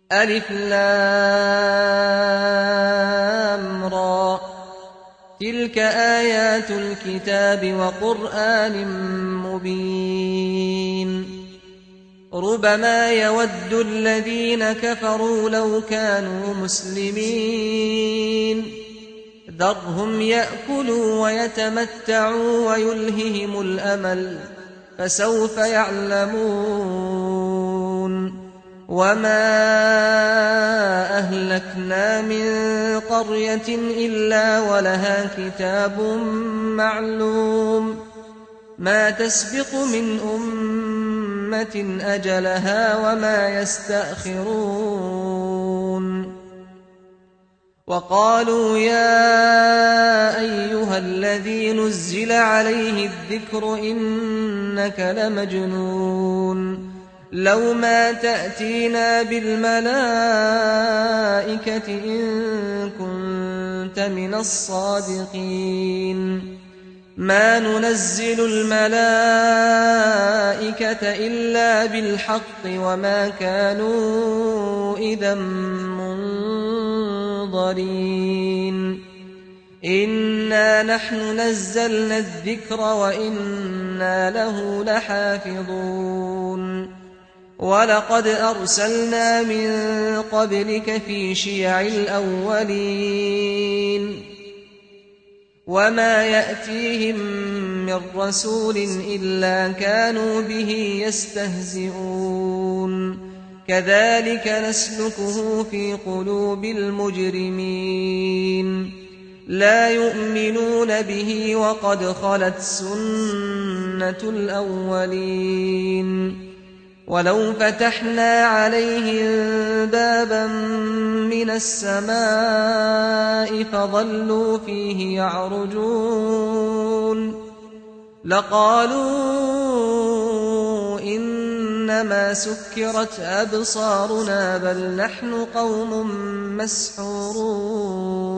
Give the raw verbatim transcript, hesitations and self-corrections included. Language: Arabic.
ألف لام را تلك آيات الكتاب وقرآن مبين ربما يود الذين كفروا لو كانوا مسلمين ذرهم يأكلوا ويتمتعوا ويلههم الأمل فسوف يعلمون وما أهلكنا من قرية إلا ولها كتاب معلوم ما تسبق من أمة أجلها وما يستأخرون وقالوا يا أيها الذي نزل عليه الذكر إنك لمجنون لو ما تأتينا بالملائكة إن كنت من الصادقين ما ننزل الملائكة إلا بالحق وما كانوا إذا منظرين إنا نحن نزلنا الذكر وإنا له لحافظون ولقد أرسلنا من قبلك في شيع الأولين وما يأتيهم من رسول إلا كانوا به يستهزئون كذلك نسلكه في قلوب المجرمين لا يؤمنون به وقد خلت سنة الأولين ولو فتحنا عليهم بابا من السماء فظلوا فيه يعرجون لقالوا إنما سكرت أبصارنا بل نحن قوم مسحورون